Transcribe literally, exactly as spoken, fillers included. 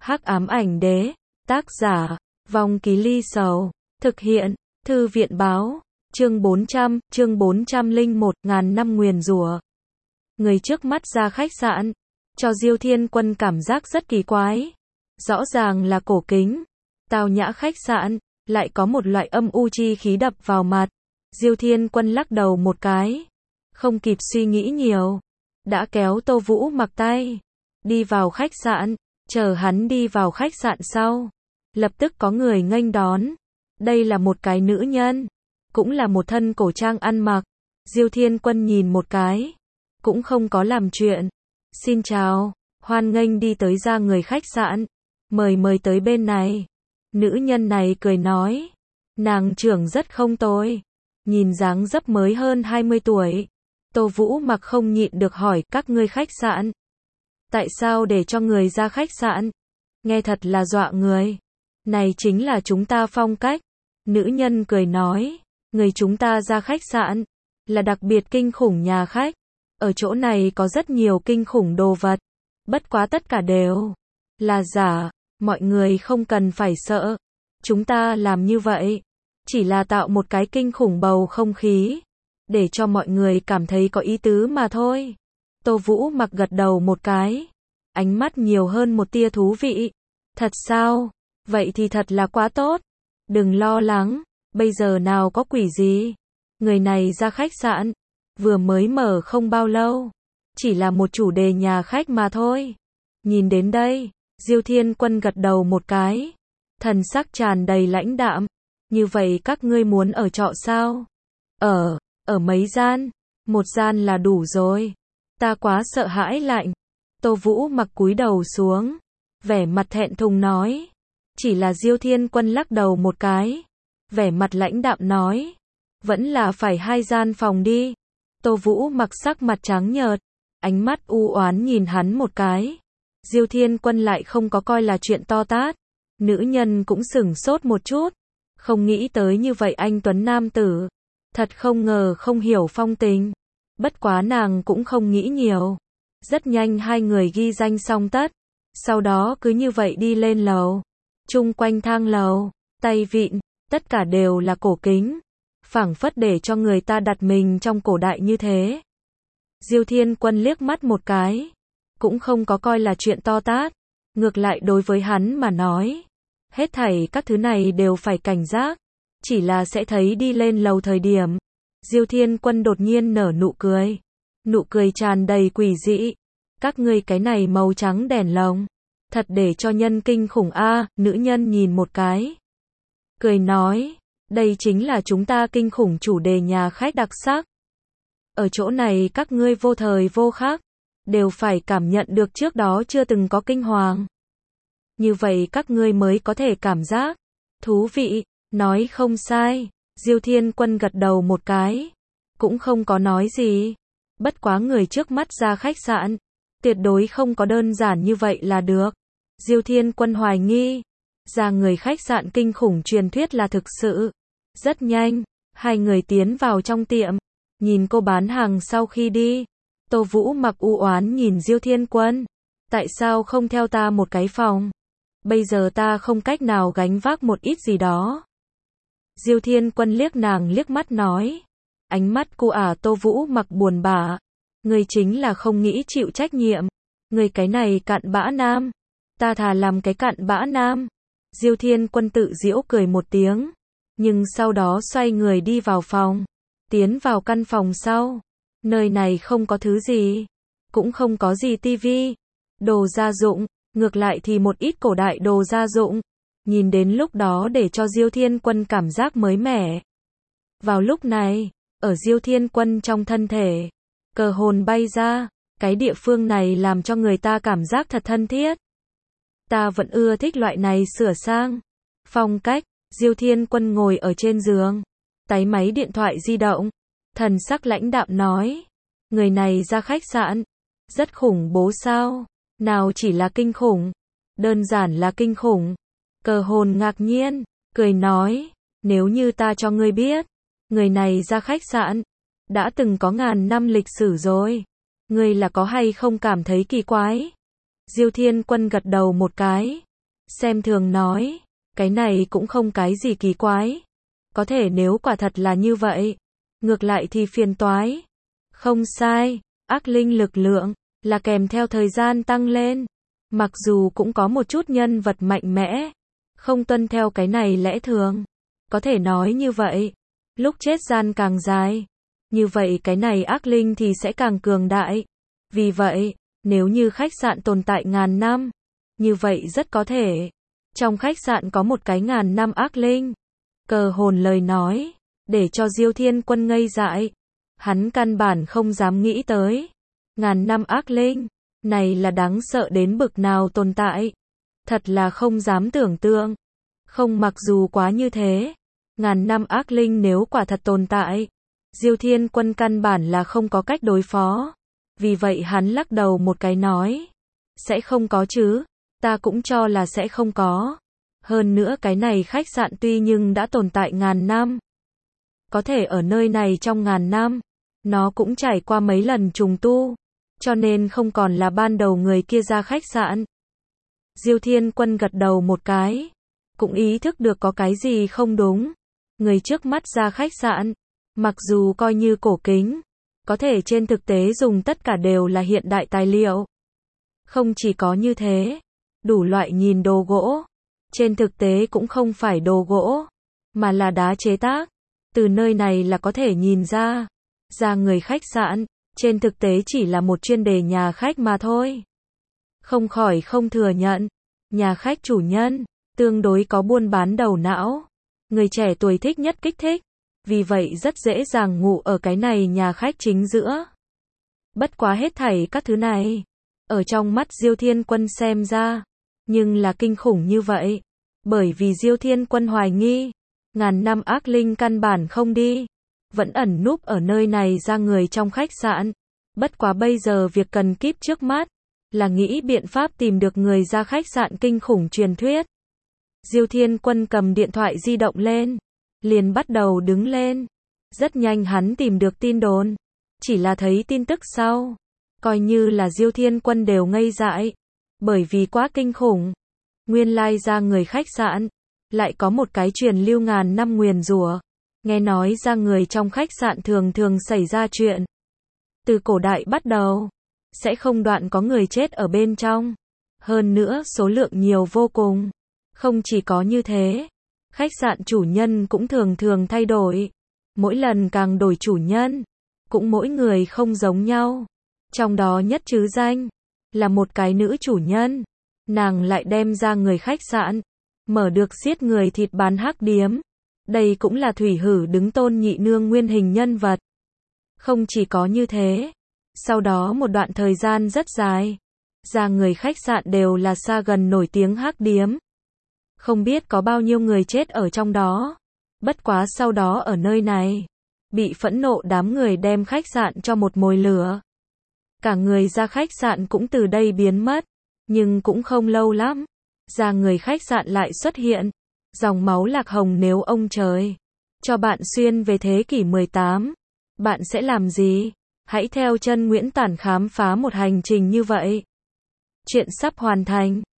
Hắc ám ảnh đế, tác giả, Vong Ký Ly Sầu, thực hiện, Thư viện báo, chương bốn trăm, chương bốn trăm lẻ một, ngàn năm nguyền rủa. Người trước mắt ra khách sạn, cho Diêu Thiên Quân cảm giác rất kỳ quái. Rõ ràng là cổ kính, tao nhã khách sạn, lại có một loại âm u chi khí đập vào mặt. Diêu Thiên Quân lắc đầu một cái, không kịp suy nghĩ nhiều, đã kéo Tô Vũ Mặc tay, đi vào khách sạn. Chờ hắn đi vào khách sạn sau, lập tức có người nghênh đón. Đây là một cái nữ nhân, cũng là một thân cổ trang ăn mặc. Diêu Thiên Quân nhìn một cái, cũng không có làm chuyện. Xin chào, hoan nghênh đi tới ra người khách sạn, mời mời tới bên này. Nữ nhân này cười nói, nàng trưởng rất không tồi, nhìn dáng dấp mới hơn hai mươi tuổi. Tô Vũ Mặc không nhịn được hỏi, các ngươi khách sạn, tại sao để cho người ra khách sạn? Nghe thật là dọa người. Này chính là chúng ta phong cách. Nữ nhân cười nói, người chúng ta ra khách sạn, là đặc biệt kinh khủng nhà khách. Ở chỗ này có rất nhiều kinh khủng đồ vật. Bất quá tất cả đều là giả, mọi người không cần phải sợ. Chúng ta làm như vậy, chỉ là tạo một cái kinh khủng bầu không khí, để cho mọi người cảm thấy có ý tứ mà thôi. Tô Vũ Mặc gật đầu một cái, ánh mắt nhiều hơn một tia thú vị. Thật sao? Vậy thì thật là quá tốt. Đừng lo lắng, bây giờ nào có quỷ gì. Người này ra khách sạn, vừa mới mở không bao lâu, chỉ là một chủ đề nhà khách mà thôi. Nhìn đến đây, Diêu Thiên Quân gật đầu một cái, thần sắc tràn đầy lãnh đạm. Như vậy các ngươi muốn ở trọ sao? Ở, ở mấy gian? Một gian là đủ rồi. Ta quá sợ hãi lạnh. Tô Vũ Mặc cúi đầu xuống, vẻ mặt thẹn thùng nói. Chỉ là Diêu Thiên Quân lắc đầu một cái, vẻ mặt lãnh đạm nói, vẫn là phải hai gian phòng đi. Tô Vũ Mặc sắc mặt trắng nhợt, ánh mắt u oán nhìn hắn một cái. Diêu Thiên Quân lại không có coi là chuyện to tát. Nữ nhân cũng sửng sốt một chút, không nghĩ tới như vậy anh tuấn nam tử, thật không ngờ không hiểu phong tình. Bất quá nàng cũng không nghĩ nhiều. Rất nhanh hai người ghi danh xong tất, sau đó cứ như vậy đi lên lầu. Chung quanh thang lầu, tay vịn, tất cả đều là cổ kính, phảng phất để cho người ta đặt mình trong cổ đại như thế. Diêu Thiên Quân liếc mắt một cái, cũng không có coi là chuyện to tát. Ngược lại đối với hắn mà nói, hết thảy các thứ này đều phải cảnh giác. Chỉ là sẽ thấy đi lên lầu thời điểm, Diêu Thiên Quân đột nhiên nở nụ cười. Nụ cười tràn đầy quỷ dị. Các ngươi cái này màu trắng đèn lồng, thật để cho nhân kinh khủng a. Nữ nhân nhìn một cái, cười nói, đây chính là chúng ta kinh khủng chủ đề nhà khách đặc sắc. Ở chỗ này các ngươi vô thời vô khắc, đều phải cảm nhận được trước đó chưa từng có kinh hoàng. Như vậy các ngươi mới có thể cảm giác thú vị. Nói không sai. Diêu Thiên Quân gật đầu một cái, cũng không có nói gì. Bất quá người trước mắt ra khách sạn, tuyệt đối không có đơn giản như vậy là được. Diêu Thiên Quân hoài nghi, ra người khách sạn kinh khủng truyền thuyết là thực sự. Rất nhanh, hai người tiến vào trong tiệm, nhìn cô bán hàng sau khi đi. Tô Vũ Mặc u oán nhìn Diêu Thiên Quân, tại sao không theo ta một cái phòng? Bây giờ ta không cách nào gánh vác một ít gì đó. Diêu Thiên Quân liếc nàng liếc mắt nói, ánh mắt cô ả Tô Vũ Mặc buồn bã, người chính là không nghĩ chịu trách nhiệm, người cái này cặn bã nam, ta thà làm cái cặn bã nam. Diêu Thiên Quân tự giễu cười một tiếng, nhưng sau đó xoay người đi vào phòng, tiến vào căn phòng sau. Nơi này không có thứ gì, cũng không có gì tivi, đồ gia dụng, ngược lại thì một ít cổ đại đồ gia dụng. Nhìn đến lúc đó để cho Diêu Thiên Quân cảm giác mới mẻ. Vào lúc này, ở Diêu Thiên Quân trong thân thể, cờ hồn bay ra, cái địa phương này làm cho người ta cảm giác thật thân thiết. Ta vẫn ưa thích loại này sửa sang phong cách. Diêu Thiên Quân ngồi ở trên giường, táy máy điện thoại di động, thần sắc lãnh đạm nói, người này ra khách sạn, rất khủng bố sao? Nào chỉ là kinh khủng, đơn giản là kinh khủng. Cờ hồn ngạc nhiên, cười nói, nếu như ta cho ngươi biết, người này ra khách sạn, đã từng có ngàn năm lịch sử rồi, ngươi là có hay không cảm thấy kỳ quái? Diêu Thiên Quân gật đầu một cái, xem thường nói, cái này cũng không cái gì kỳ quái. Có thể nếu quả thật là như vậy, ngược lại thì phiền toái. Không sai, ác linh lực lượng là kèm theo thời gian tăng lên. Mặc dù cũng có một chút nhân vật mạnh mẽ, không tuân theo cái này lẽ thường. Có thể nói như vậy, lúc chết gian càng dài, như vậy cái này ác linh thì sẽ càng cường đại. Vì vậy, nếu như khách sạn tồn tại ngàn năm, như vậy rất có thể, trong khách sạn có một cái ngàn năm ác linh. Cờ hồn lời nói, để cho Diêu Thiên Quân ngây dại. Hắn căn bản không dám nghĩ tới. Ngàn năm ác linh, này là đáng sợ đến bực nào tồn tại. Thật là không dám tưởng tượng. Không, mặc dù quá như thế, ngàn năm ác linh nếu quả thật tồn tại, Diêu Thiên Quân căn bản là không có cách đối phó. Vì vậy hắn lắc đầu một cái nói, sẽ không có chứ, ta cũng cho là sẽ không có. Hơn nữa cái này khách sạn tuy nhưng đã tồn tại ngàn năm, có thể ở nơi này trong ngàn năm, nó cũng trải qua mấy lần trùng tu, cho nên không còn là ban đầu người kia ra khách sạn. Diêu Thiên Quân gật đầu một cái, cũng ý thức được có cái gì không đúng. Người trước mắt ra khách sạn, mặc dù coi như cổ kính, có thể trên thực tế dùng tất cả đều là hiện đại tài liệu. Không chỉ có như thế, đủ loại nhìn đồ gỗ, trên thực tế cũng không phải đồ gỗ, mà là đá chế tác. Từ nơi này là có thể nhìn ra, ra người khách sạn, trên thực tế chỉ là một chuyên đề nhà khách mà thôi. Không khỏi không thừa nhận, nhà khách chủ nhân, tương đối có buôn bán đầu não. Người trẻ tuổi thích nhất kích thích, vì vậy rất dễ dàng ngủ ở cái này nhà khách chính giữa. Bất quá hết thảy các thứ này, ở trong mắt Diêu Thiên Quân xem ra, nhưng là kinh khủng như vậy. Bởi vì Diêu Thiên Quân hoài nghi, ngàn năm ác linh căn bản không đi, vẫn ẩn núp ở nơi này ra người trong khách sạn. Bất quá bây giờ việc cần kíp trước mắt, là nghĩ biện pháp tìm được người ra khách sạn kinh khủng truyền thuyết. Diêu Thiên Quân cầm điện thoại di động lên, liền bắt đầu đứng lên. Rất nhanh hắn tìm được tin đồn, chỉ là thấy tin tức sau, coi như là Diêu Thiên Quân đều ngây dại, bởi vì quá kinh khủng. Nguyên lai ra người khách sạn, lại có một cái truyền lưu ngàn năm nguyền rủa. Nghe nói ra người trong khách sạn thường thường xảy ra chuyện. Từ cổ đại bắt đầu, sẽ không đoạn có người chết ở bên trong. Hơn nữa số lượng nhiều vô cùng. Không chỉ có như thế, khách sạn chủ nhân cũng thường thường thay đổi. Mỗi lần càng đổi chủ nhân, cũng mỗi người không giống nhau. Trong đó nhất chứ danh, là một cái nữ chủ nhân. Nàng lại đem ra người khách sạn, mở được giết người thịt bán hắc điếm. Đây cũng là thủy hử đứng tôn nhị nương nguyên hình nhân vật. Không chỉ có như thế, sau đó một đoạn thời gian rất dài, ra người khách sạn đều là xa gần nổi tiếng hắc điếm. Không biết có bao nhiêu người chết ở trong đó. Bất quá sau đó ở nơi này, bị phẫn nộ đám người đem khách sạn cho một mồi lửa. Cả người ra khách sạn cũng từ đây biến mất. Nhưng cũng không lâu lắm, ra người khách sạn lại xuất hiện. Dòng máu lạc hồng, nếu ông trời cho bạn xuyên về thế kỷ mười tám, bạn sẽ làm gì? Hãy theo chân Nguyễn Tản khám phá một hành trình như vậy. Chuyện sắp hoàn thành.